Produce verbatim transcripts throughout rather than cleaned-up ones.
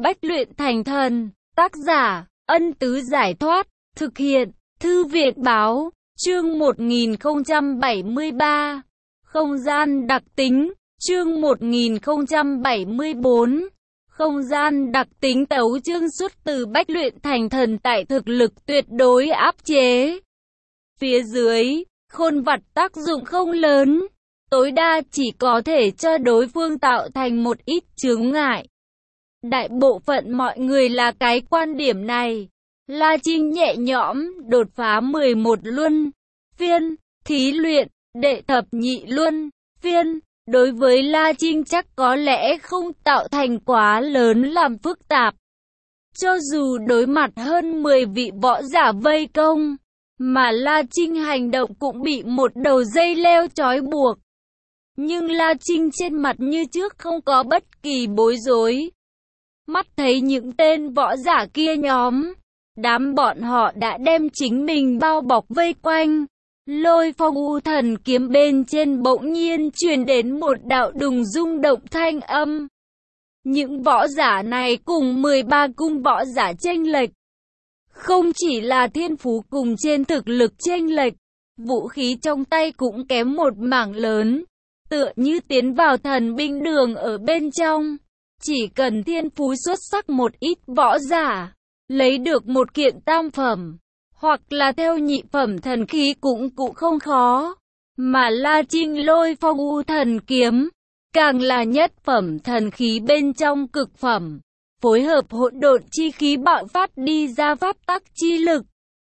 bách luyện thành thần. Tác giả, Ân Tứ Giải Thoát. Thực hiện, Thư viện Báo. Chương một nghìn không trăm bảy mươi ba. Không gian đặc tính. Chương một nghìn không trăm bảy mươi bốn. Không gian đặc tính tấu chương xuất từ bách luyện thành thần tại thực lực tuyệt đối áp chế. Phía dưới, khôn vặt tác dụng không lớn, tối đa chỉ có thể cho đối phương tạo thành một ít chướng ngại. Đại bộ phận mọi người là cái quan điểm này. La Trinh nhẹ nhõm đột phá mười một luân phiên, thí luyện, đệ thập nhị luân phiên. Đối với La Trinh chắc có lẽ không tạo thành quá lớn làm phức tạp. Cho dù đối mặt hơn mười vị võ giả vây công, mà La Trinh hành động cũng bị một đầu dây leo trói buộc. Nhưng La Trinh trên mặt như trước không có bất kỳ bối rối. Mắt thấy những tên võ giả kia nhóm, đám bọn họ đã đem chính mình bao bọc vây quanh. Lôi phong u thần kiếm bên trên bỗng nhiên truyền đến một đạo đùng rung động thanh âm. Những võ giả này cùng mười ba cung võ giả chênh lệch. Không chỉ là thiên phú cùng trên thực lực chênh lệch, vũ khí trong tay cũng kém một mảng lớn. Tựa như tiến vào thần binh đường ở bên trong. Chỉ cần thiên phú xuất sắc một ít võ giả, lấy được một kiện tam phẩm, hoặc là theo nhị phẩm thần khí cũng cũng không khó. Mà La Trinh lôi phong u thần kiếm, càng là nhất phẩm thần khí bên trong cực phẩm, phối hợp hỗn độn chi khí bạo phát đi ra pháp tắc chi lực.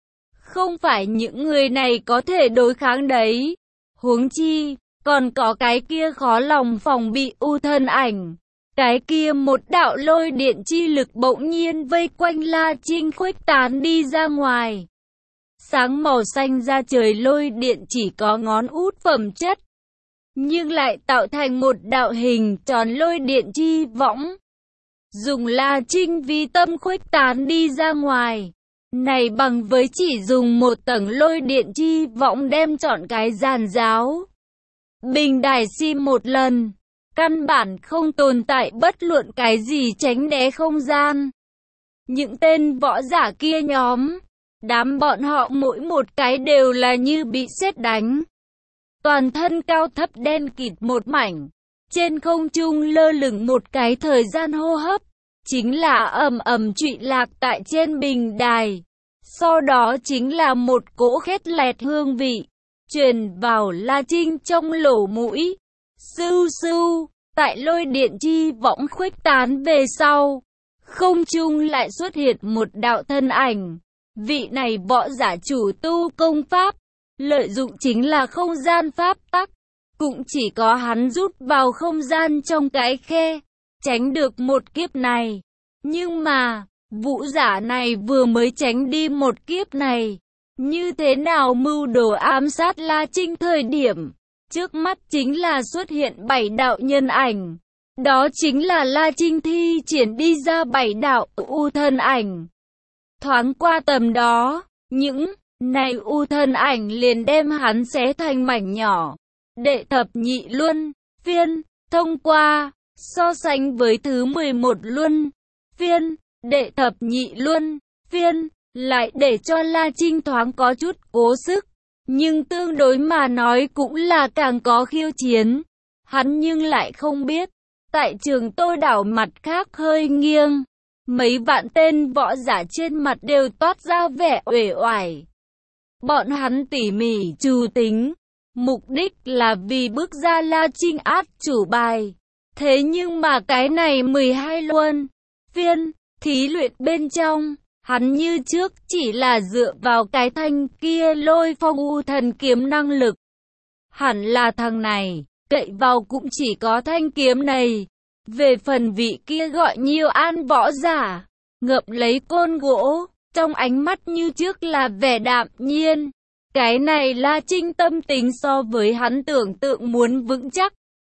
Không phải những người này có thể đối kháng đấy. Huống chi, còn có cái kia khó lòng phòng bị u thân ảnh. Cái kia một đạo lôi điện chi lực bỗng nhiên vây quanh La Trinh khuếch tán đi ra ngoài. Sáng màu xanh ra trời lôi điện chỉ có ngón út phẩm chất, nhưng lại tạo thành một đạo hình tròn lôi điện chi võng. Dùng La Trinh vi tâm khuếch tán đi ra ngoài. Này bằng với chỉ dùng một tầng lôi điện chi võng đem trọn cái giàn giáo bình đài sim một lần. Căn bản không tồn tại bất luận cái gì tránh né không gian. Những tên võ giả kia nhóm, đám bọn họ mỗi một cái đều là như bị sét đánh. Toàn thân cao thấp đen kịt một mảnh, trên không trung lơ lửng một cái thời gian hô hấp, chính là ầm ầm trụy lạc tại trên bình đài. Sau đó chính là một cỗ khét lẹt hương vị, truyền vào La Trinh trong lỗ mũi. Sưu sưu, tại lôi điện chi võng khuếch tán về sau, không trung lại xuất hiện một đạo thân ảnh. Vị này võ giả chủ tu công pháp, lợi dụng chính là không gian pháp tắc. Cũng chỉ có hắn rút vào không gian trong cái khe, tránh được một kiếp này. Nhưng mà, vũ giả này vừa mới tránh đi một kiếp này, như thế nào mưu đồ ám sát La Trinh thời điểm trước mắt chính là xuất hiện bảy đạo nhân ảnh. Đó chính là La Trinh thi triển đi ra bảy đạo u thân ảnh. Thoáng qua tầm đó, những này u thân ảnh liền đem hắn xé thành mảnh nhỏ. Đệ thập nhị luân phiên, thông qua, so sánh với thứ mười một luân phiên, đệ thập nhị luân phiên, lại để cho La Trinh thoáng có chút cố sức. Nhưng tương đối mà nói cũng là càng có khiêu chiến. Hắn nhưng lại không biết, tại Trường Tô đảo mặt khác hơi nghiêng, mấy vạn tên võ giả trên mặt đều toát ra vẻ uể oải. Bọn hắn tỉ mỉ trù tính, mục đích là vì bước ra La Trinh át chủ bài. Thế nhưng mà cái này mười hai luân phiên, thí luyện bên trong, hắn như trước chỉ là dựa vào cái thanh kia lôi phong u thần kiếm năng lực. Hẳn là thằng này, cậy vào cũng chỉ có thanh kiếm này. Về phần vị kia gọi Nhiêu An võ giả, ngậm lấy côn gỗ, trong ánh mắt như trước là vẻ đạm nhiên. Cái này La Trinh tâm tính so với hắn tưởng tượng muốn vững chắc.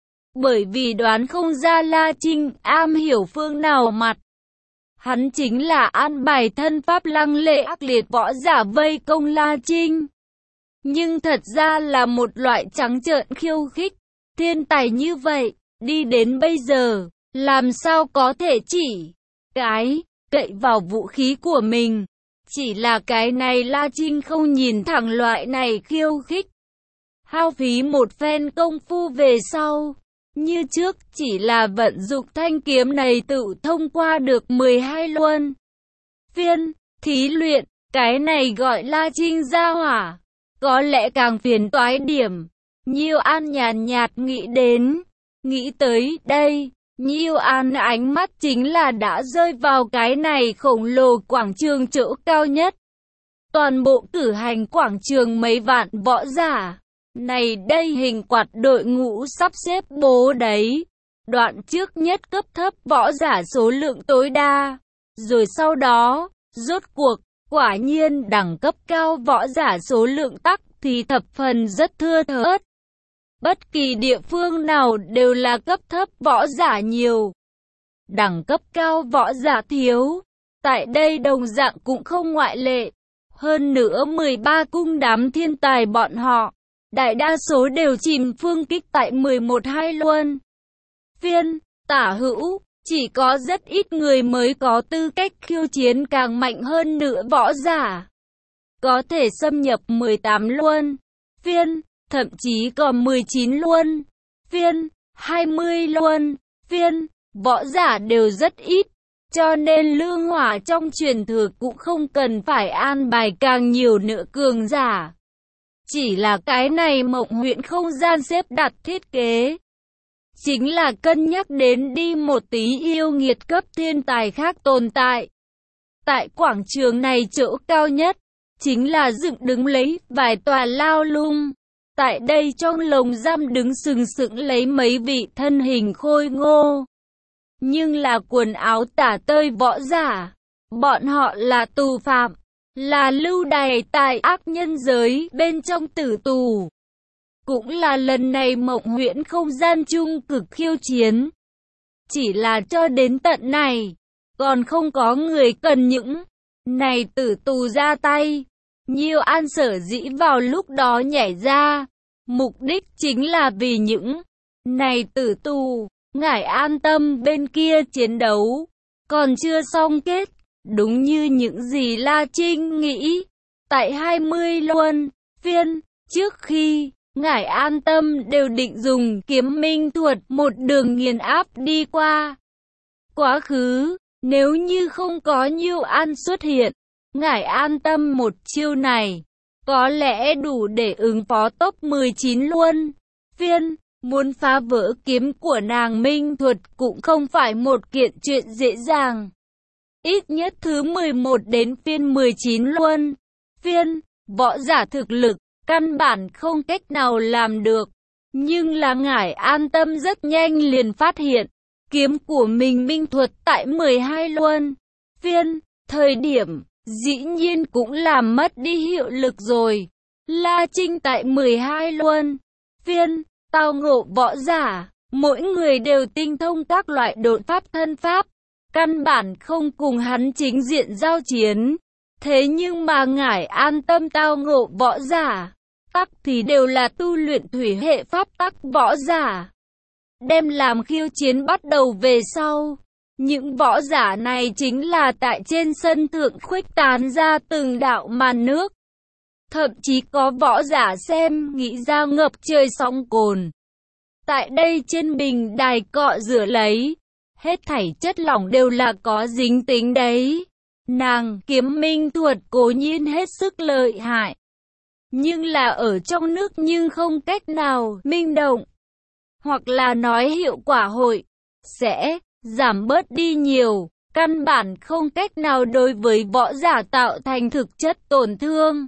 Bởi vì đoán không ra La Trinh am hiểu phương nào mặt. Hắn chính là an bài thân pháp lăng lệ ác liệt võ giả vây công La Trinh. Nhưng thật ra là một loại trắng trợn khiêu khích. Thiên tài như vậy, đi đến bây giờ, làm sao có thể chỉ cái, cậy vào vũ khí của mình. Chỉ là cái này La Trinh không nhìn thẳng loại này khiêu khích. Hao phí một phen công phu về sau, như trước chỉ là vận dụng thanh kiếm này tự thông qua được mười hai luân phiên thí luyện. Cái này gọi La Trinh ra hỏa, có lẽ càng phiền toái điểm. Nhiêu An nhàn nhạt nghĩ đến, nghĩ tới đây, Nhiêu An ánh mắt chính là đã rơi vào cái này khổng lồ quảng trường chỗ cao nhất. Toàn bộ cử hành quảng trường mấy vạn võ giả. Này đây hình quạt đội ngũ sắp xếp bố đấy. Đoạn trước nhất cấp thấp võ giả số lượng tối đa. Rồi sau đó, rốt cuộc, quả nhiên đẳng cấp cao võ giả số lượng tắc thì thập phần rất thưa thớt. Bất kỳ địa phương nào đều là cấp thấp võ giả nhiều, đẳng cấp cao võ giả thiếu. Tại đây đồng dạng cũng không ngoại lệ. Hơn nữa mười ba cung đám thiên tài bọn họ, đại đa số đều chìm phương kích tại mười một hai luân phiên tả hữu. Chỉ có rất ít người mới có tư cách khiêu chiến càng mạnh hơn nữa võ giả, có thể xâm nhập mười tám luân phiên, thậm chí còn mười chín luân phiên, hai mươi luân phiên, võ giả đều rất ít. Cho nên Lương Hỏa trong truyền thừa cũng không cần phải an bài càng nhiều nữa cường giả. Chỉ là cái này Mộng Huyễn không gian xếp đặt thiết kế, chính là cân nhắc đến đi một tí yêu nghiệt cấp thiên tài khác tồn tại. Tại quảng trường này chỗ cao nhất, chính là dựng đứng lấy vài tòa lao lung. Tại đây trong lồng giam đứng sừng sững lấy mấy vị thân hình khôi ngô, nhưng là quần áo tả tơi võ giả. Bọn họ là tù phạm, là lưu đày tại ác nhân giới bên trong tử tù. Cũng là lần này Mộng Huyễn không gian chung cực khiêu chiến. Chỉ là cho đến tận này, còn không có người cần những này tử tù ra tay. Nhiêu An sở dĩ vào lúc đó nhảy ra, mục đích chính là vì những này tử tù. Ngải An Tâm bên kia chiến đấu còn chưa xong kết, đúng như những gì La Trinh nghĩ. Tại hai mươi luân phiên trước khi Ngải An Tâm đều định dùng kiếm minh thuật một đường nghiền áp đi qua quá khứ. Nếu như không có Nhiêu An xuất hiện, Ngải An Tâm một chiêu này có lẽ đủ để ứng phó top mười chín luân phiên. Muốn phá vỡ kiếm của nàng minh thuật cũng không phải một kiện chuyện dễ dàng. Ít nhất thứ mười một đến phiên mười chín luân phiên, võ giả thực lực căn bản không cách nào làm được. Nhưng là Ngải An Tâm rất nhanh liền phát hiện, kiếm của mình minh thuật tại mười hai luân phiên, thời điểm, dĩ nhiên cũng làm mất đi hiệu lực rồi. La Trinh tại mười hai luân phiên, tao ngộ võ giả, mỗi người đều tinh thông các loại độn pháp thân pháp, căn bản không cùng hắn chính diện giao chiến. Thế nhưng mà Ngải An Tâm tao ngộ võ giả, tắc thì đều là tu luyện thủy hệ pháp tắc võ giả. Đem làm khiêu chiến bắt đầu về sau, những võ giả này chính là tại trên sân thượng khuếch tán ra từng đạo màn nước. Thậm chí có võ giả xem nghĩ ra ngập trời sóng cồn. Tại đây trên bình đài cọ rửa lấy, hết thảy chất lỏng đều là có dính tính đấy. Nàng kiếm minh thuật cố nhiên hết sức lợi hại, nhưng là ở trong nước nhưng không cách nào minh động, hoặc là nói hiệu quả hội sẽ giảm bớt đi nhiều, căn bản không cách nào đối với võ giả tạo thành thực chất tổn thương.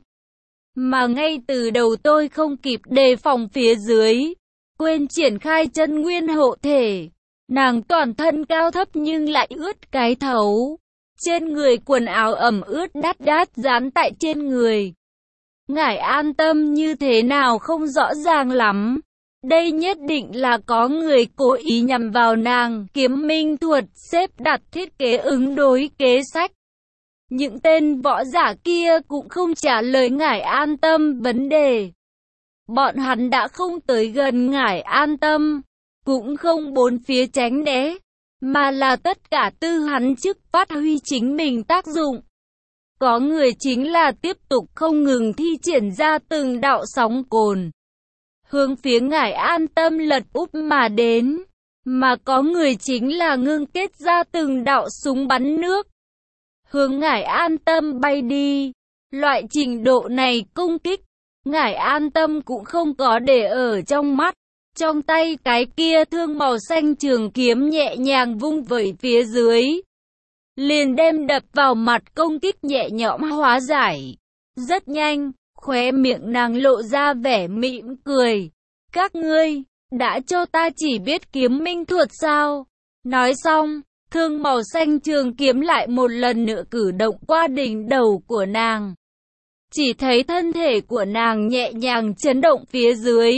Mà ngay từ đầu tôi không kịp đề phòng phía dưới, quên triển khai chân nguyên hộ thể. Nàng toàn thân cao thấp nhưng lại ướt cái thấu. Trên người quần áo ẩm ướt đát đát dán tại trên người. Ngải An Tâm như thế nào không rõ ràng lắm. Đây nhất định là có người cố ý nhằm vào nàng. Kiếm minh thuật xếp đặt thiết kế ứng đối kế sách. Những tên võ giả kia cũng không trả lời Ngải An Tâm vấn đề. Bọn hắn đã không tới gần Ngải An Tâm, cũng không bốn phía tránh né. mà là tất cả tư hắn chức phát huy chính mình tác dụng. Có người chính là tiếp tục không ngừng thi triển ra từng đạo sóng cồn, hướng phía Ngải An Tâm lật úp mà đến, mà có người chính là ngưng kết ra từng đạo súng bắn nước, hướng Ngải An Tâm bay đi. Loại trình độ này công kích, Ngải An Tâm cũng không có để ở trong mắt. Trong tay cái kia thương màu xanh trường kiếm nhẹ nhàng vung vẩy phía dưới, liền đem đập vào mặt công kích nhẹ nhõm hóa giải. Rất nhanh, khóe miệng nàng lộ ra vẻ mỉm cười. Các ngươi, đã cho ta chỉ biết kiếm minh thuật sao? Nói xong, thương màu xanh trường kiếm lại một lần nữa cử động qua đỉnh đầu của nàng. Chỉ thấy thân thể của nàng nhẹ nhàng chấn động phía dưới.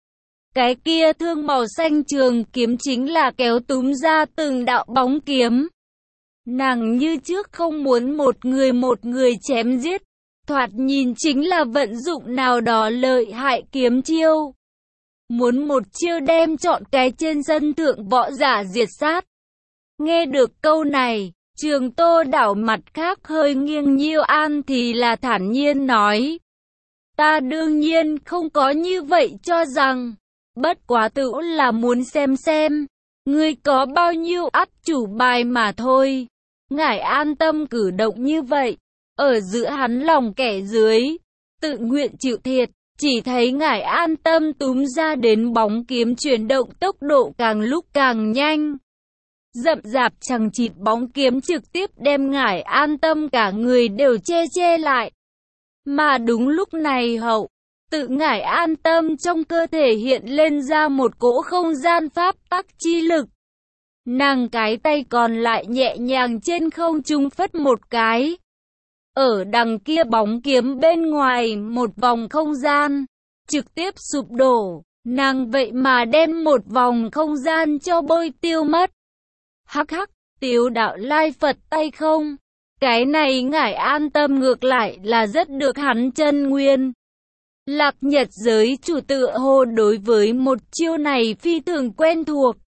Cái kia thương màu xanh trường kiếm chính là kéo túm ra từng đạo bóng kiếm. Nàng như trước không muốn một người một người chém giết, thoạt nhìn chính là vận dụng nào đó lợi hại kiếm chiêu. Muốn một chiêu đem chọn cái trên sân thượng võ giả diệt sát. Nghe được câu này, Trường Tô đảo mặt khác hơi nghiêng Nhiêu An thì là thản nhiên nói. Ta đương nhiên không có như vậy cho rằng, bất quá tự là muốn xem xem, ngươi có bao nhiêu át chủ bài mà thôi. Ngải An Tâm cử động như vậy, ở giữa hắn lòng kẻ dưới, tự nguyện chịu thiệt. Chỉ thấy Ngải An Tâm túm ra đến bóng kiếm chuyển động tốc độ càng lúc càng nhanh. Rậm rạp chằng chịt bóng kiếm trực tiếp đem Ngải An Tâm cả người đều che che lại. Mà đúng lúc này hậu, tự Ngải An Tâm trong cơ thể hiện lên ra một cỗ không gian pháp tắc chi lực. Nàng cái tay còn lại nhẹ nhàng trên không trung phất một cái. Ở đằng kia bóng kiếm bên ngoài một vòng không gian, trực tiếp sụp đổ, nàng vậy mà đem một vòng không gian cho bôi tiêu mất. Hắc hắc, Tiếu Đạo Lai Phật tay không? Cái này Ngải An Tâm ngược lại là rất được hắn chân nguyên. Lạc Nhật giới chủ tựa hồ đối với một chiêu này phi thường quen thuộc.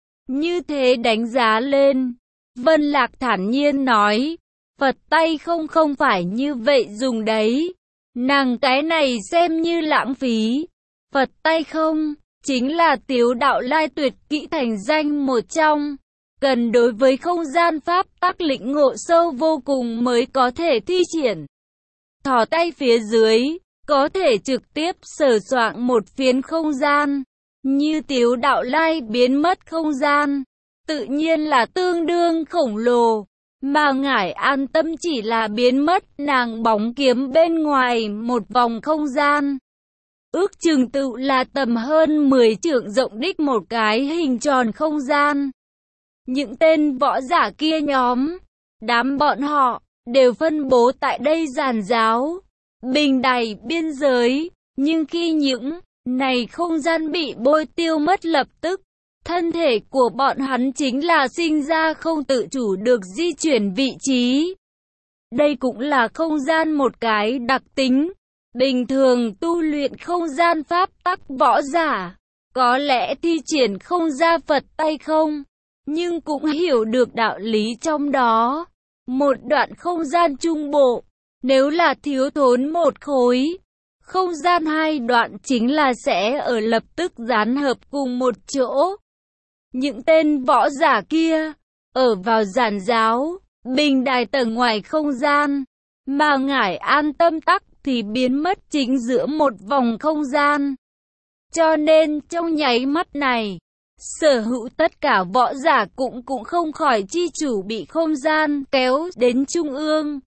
Như thế đánh giá lên, Vân Lạc thản nhiên nói, Phật tay không không phải như vậy dùng đấy. Nàng cái này xem như lãng phí. Phật tay không, chính là Tiếu Đạo Lai tuyệt kỹ thành danh một trong. Cần đối với không gian pháp tắc lĩnh ngộ sâu vô cùng mới có thể thi triển. Thò tay phía dưới, có thể trực tiếp sờ soạng một phiến không gian. Như Tiếu Đạo Lai biến mất không gian, tự nhiên là tương đương khổng lồ. Mà Ngải An Tâm chỉ là biến mất nàng bóng kiếm bên ngoài một vòng không gian. Ước chừng tự là tầm hơn mười trượng rộng đích một cái hình tròn không gian. Những tên võ giả kia nhóm, đám bọn họ, đều phân bố tại đây giàn giáo, bình đài biên giới. Nhưng khi những này không gian bị bôi tiêu mất lập tức, thân thể của bọn hắn chính là sinh ra không tự chủ được di chuyển vị trí. Đây cũng là không gian một cái đặc tính. Bình thường tu luyện không gian pháp tắc võ giả, có lẽ thi triển không ra Phật tay không, nhưng cũng hiểu được đạo lý trong đó. Một đoạn không gian trung bộ, nếu là thiếu thốn một khối, không gian hai đoạn chính là sẽ ở lập tức dán hợp cùng một chỗ. Những tên võ giả kia, ở vào giản giáo, bình đài tầng ngoài không gian, mà Ngải An Tâm tắc thì biến mất chính giữa một vòng không gian. Cho nên trong nháy mắt này, sở hữu tất cả võ giả cũng cũng không khỏi chi chủ bị không gian kéo đến trung ương.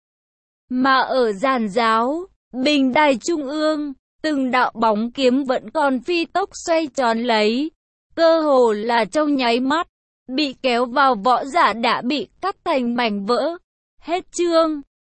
Mà ở giàn giáo, bình đài trung ương, từng đạo bóng kiếm vẫn còn phi tốc xoay tròn lấy. Cơ hồ là trong nháy mắt, bị kéo vào võ giả đã bị cắt thành mảnh vỡ. Hết chương.